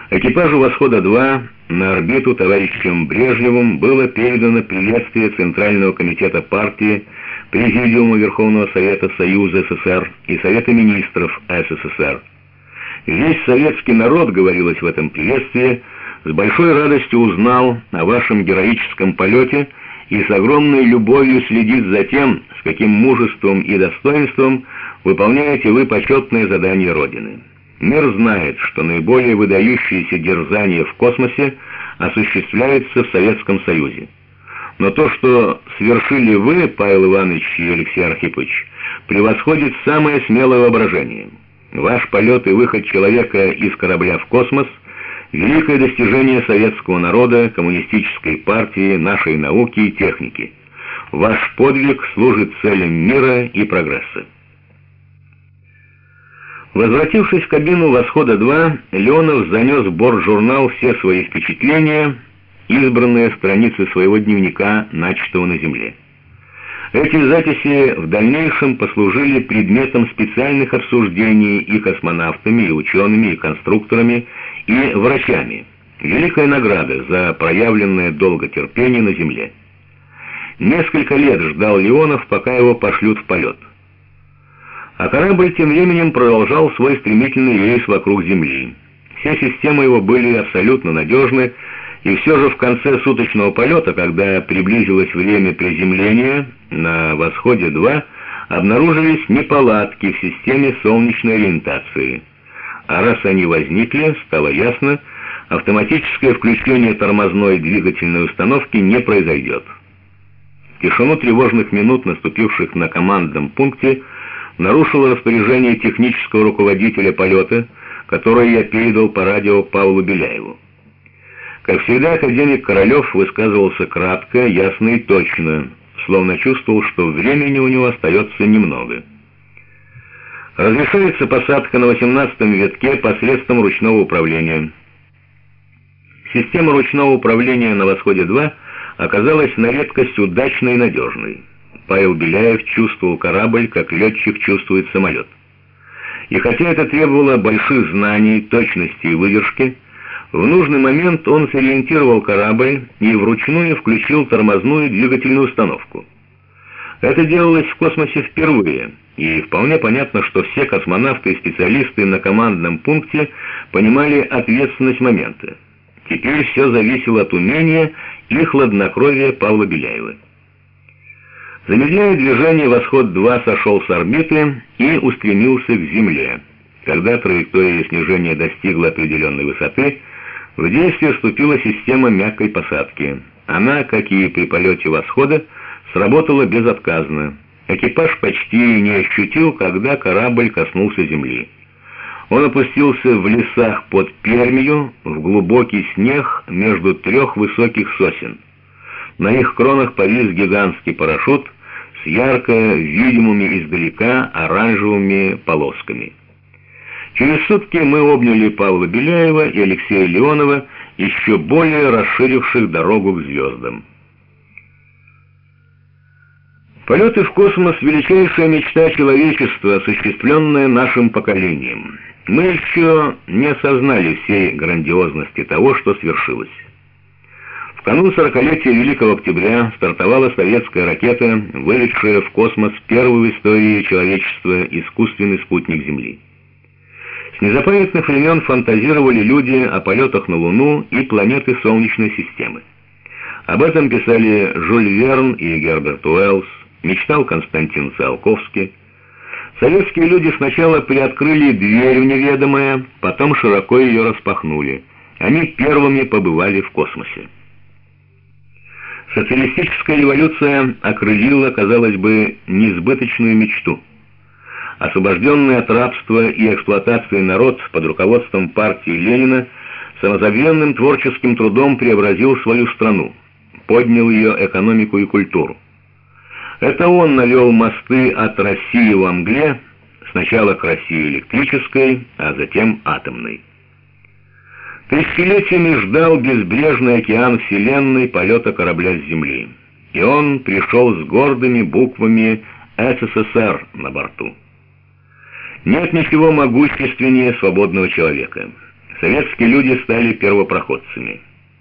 Экипажу «Восхода-2» на орбиту товарищем Брежневым было передано приветствие Центрального комитета партии, Президиума Верховного Совета Союза СССР и Совета Министров СССР. Весь советский народ, говорилось в этом приветствии, с большой радостью узнал о вашем героическом полете и с огромной любовью следит за тем, с каким мужеством и достоинством выполняете вы почетное задание Родины. Мир знает, что наиболее выдающиеся дерзания в космосе осуществляются в Советском Союзе. Но то, что совершили вы, Павел Иванович и Алексей Архипович, превосходит самое смелое воображение. Ваш полет и выход человека из корабля в космос – великое достижение советского народа, коммунистической партии, нашей науки и техники. Ваш подвиг служит целям мира и прогресса. Возвратившись в кабину «Восхода-2», Леонов занес в бортжурнал все свои впечатления, избранные страницы своего дневника, начатого на Земле. Эти записи в дальнейшем послужили предметом специальных обсуждений и космонавтами, и учеными, и конструкторами, и врачами. Великая награда за проявленное долготерпение на Земле. Несколько лет ждал Леонов, пока его пошлют в полет. А корабль тем временем продолжал свой стремительный рейс вокруг Земли. Все системы его были абсолютно надежны, и все же в конце суточного полета, когда приблизилось время приземления, на «Восходе-2» обнаружились неполадки в системе солнечной ориентации. А раз они возникли, стало ясно, автоматическое включение тормозной двигательной установки не произойдет. Тишину тревожных минут, наступивших на командном пункте, нарушило распоряжение технического руководителя полета, которое я передал по радио Павлу Беляеву. Как всегда, академик Королев высказывался кратко, ясно и точно, словно чувствовал, что времени у него остается немного. Разрешается посадка на 18-м витке посредством ручного управления. Система ручного управления на «Восходе-2» оказалась на редкость удачной и надежной. Павел Беляев чувствовал корабль, как летчик чувствует самолет. И хотя это требовало больших знаний, точности и выдержки, в нужный момент он сориентировал корабль и вручную включил тормозную двигательную установку. Это делалось в космосе впервые, и вполне понятно, что все космонавты и специалисты на командном пункте понимали ответственность момента. Теперь все зависело от умения и хладнокровия Павла Беляева. Замедляя движение, «Восход-2» сошел с орбиты и устремился к Земле. Когда траектория снижения достигла определенной высоты, в действие вступила система мягкой посадки. Она, как и при полете «Восхода», сработала безотказно. Экипаж почти не ощутил, когда корабль коснулся земли. Он опустился в лесах под Пермью, в глубокий снег между трех высоких сосен. На их кронах повис гигантский парашют с ярко видимыми издалека оранжевыми полосками. Через сутки мы обняли Павла Беляева и Алексея Леонова, еще более расширивших дорогу к звездам. Полеты в космос — величайшая мечта человечества, осуществленная нашим поколением. Мы еще не осознали всей грандиозности того, что свершилось. В канун 40-летия Великого Октября стартовала советская ракета, выведшая в космос первый в истории человечества искусственный спутник Земли. С незапамятных времен фантазировали люди о полетах на Луну и планеты Солнечной системы. Об этом писали Жюль Верн и Герберт Уэллс, мечтал Константин Циолковский. Советские люди сначала приоткрыли дверь в неведомое, потом широко ее распахнули. Они первыми побывали в космосе. Социалистическая революция окрылила, казалось бы, несбыточную мечту. Освобожденный от рабства и эксплуатации народ под руководством партии Ленина самозабвенным творческим трудом преобразил свою страну, поднял ее экономику и культуру. Это он навел мосты от России во мгле, сначала к России электрической, а затем атомной. Тысячелетиями ждал безбрежный океан Вселенной полета корабля с Земли, и он пришел с гордыми буквами «СССР» на борту. Нет ничего могущественнее свободного человека. Советские люди стали первопроходцами.